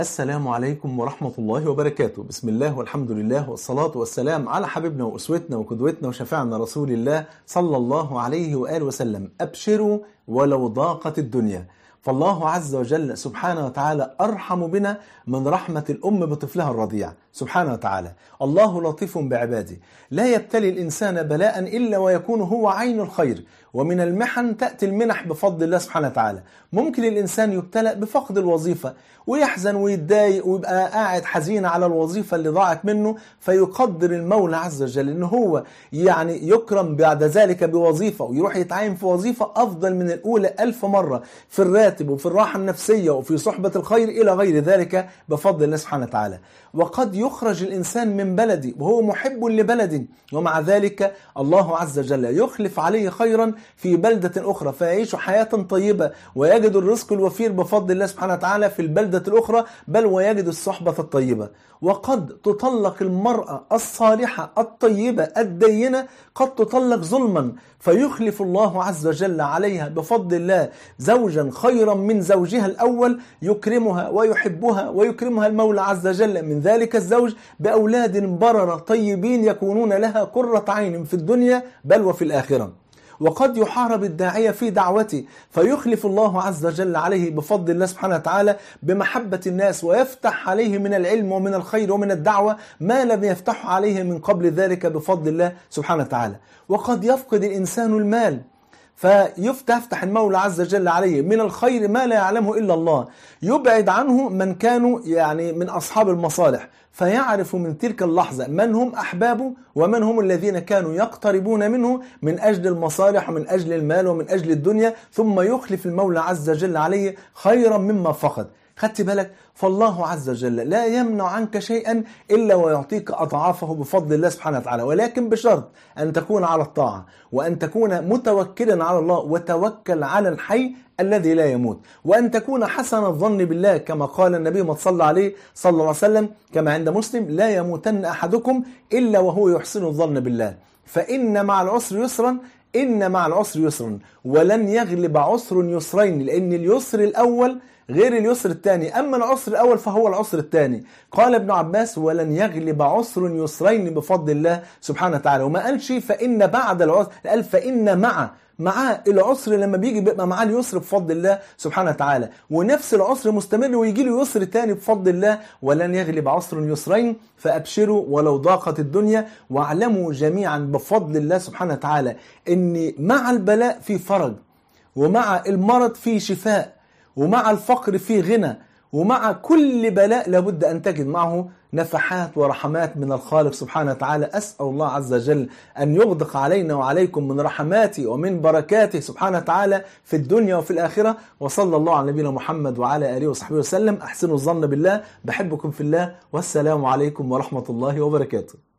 السلام عليكم ورحمة الله وبركاته. بسم الله والحمد لله والصلاة والسلام على حبيبنا وأسوتنا وقدوتنا وشفيعنا رسول الله صلى الله عليه وآله وسلم. أبشروا ولو ضاقت الدنيا، فالله عز وجل سبحانه وتعالى أرحم بنا من رحمة الأم بطفلها الرضيع. سبحانه وتعالى الله لطيف بعباده، لا يبتلي الإنسان بلاء إلا ويكون هو عين الخير، ومن المحن تأتي المنح بفضل الله سبحانه وتعالى. ممكن الإنسان يبتلى بفقد الوظيفة ويحزن ويتضايق ويبقى قاعد حزين على الوظيفة اللي ضاعت منه، فيقدر المولى عز وجل إن هو يعني يكرم بعد ذلك بوظيفة ويروح يتعين في وظيفة أفضل من الأولى 1000 مرة في الراتب وفي الراحة النفسية وفي صحبة الخير إلى غير ذلك بفضل الله سبحانه وتعالى. وقد يخرج الإنسان من بلده وهو محب لبلده، ومع ذلك الله عز وجل يخلف عليه خيرا في بلدة أخرى فيعيش حياة طيبة ويجد الرزق الوفير بفضل الله سبحانه وتعالى في البلدة الأخرى، بل ويجد الصحبة الطيبة. وقد تطلق المرأة الصالحة الطيبة الدينة، قد تطلق ظلما فيخلف الله عز وجل عليها بفضل الله زوجا خيرا من زوجها الأول، يكرمها ويحبها ويكرمها المولى عز وجل من ذلك الزوج بأولاد بررة طيبين يكونون لها قرة عين في الدنيا بل وفي الآخرة. وقد يحارب الداعية في دعوته فيخلف الله عز وجل عليه بفضل الله سبحانه وتعالى بمحبة الناس، ويفتح عليه من العلم ومن الخير ومن الدعوة ما لم يفتح عليه من قبل ذلك بفضل الله سبحانه وتعالى. وقد يفقد الإنسان المال فيفتح المولى عز وجل عليه من الخير ما لا يعلمه إلا الله، يبعد عنه من كانوا يعني من أصحاب المصالح، فيعرف من تلك اللحظة من هم أحبابه ومن هم الذين كانوا يقتربون منه من أجل المصالح ومن أجل المال ومن أجل الدنيا، ثم يخلف المولى عز وجل عليه خيرا مما فقد. خدت بالك؟ فالله عز وجل لا يمنع عنك شيئا إلا ويعطيك أضعافه بفضل الله سبحانه وتعالى، ولكن بشرط أن تكون على الطاعة وأن تكون متوكلا على الله، وتوكل على الحي الذي لا يموت، وأن تكون حسن الظن بالله كما قال النبي ما صلى عليه صلى الله عليه وسلم كما عند مسلم: لا يموتن أحدكم إلا وهو يحسن الظن بالله، فإن مع العسر يسرا إن مع العسر يسرا ولن يغلب عسر يسرين، لأن اليسر الأول غير اليسر الثاني، أما العسر الأول فهو العسر الثاني. قال ابن عباس: ولن يغلب عسر يسرين بفضل الله سبحانه وتعالى. وما قالش فإن بعد العسر، قال فإن مع العسر لما بيجي بيبقى معاه اليسر بفضل الله سبحانه وتعالى، ونفس العسر مستمر ويجي له يسر تاني بفضل الله. ولن يغلب عسر يسرين، فأبشروا ولو ضاقت الدنيا، واعلموا جميعا بفضل الله سبحانه وتعالى ان مع البلاء في فرج، ومع المرض في شفاء، ومع الفقر في غنى، ومع كل بلاء لابد أن تجد معه نفحات ورحمات من الخالق سبحانه وتعالى. أسأل الله عز وجل أن يغدق علينا وعليكم من رحماته ومن بركاته سبحانه وتعالى في الدنيا وفي الآخرة. وصلى الله على نبينا محمد وعلى آله وصحبه وسلم. أحسنوا الظن بالله، بحبكم في الله، والسلام عليكم ورحمة الله وبركاته.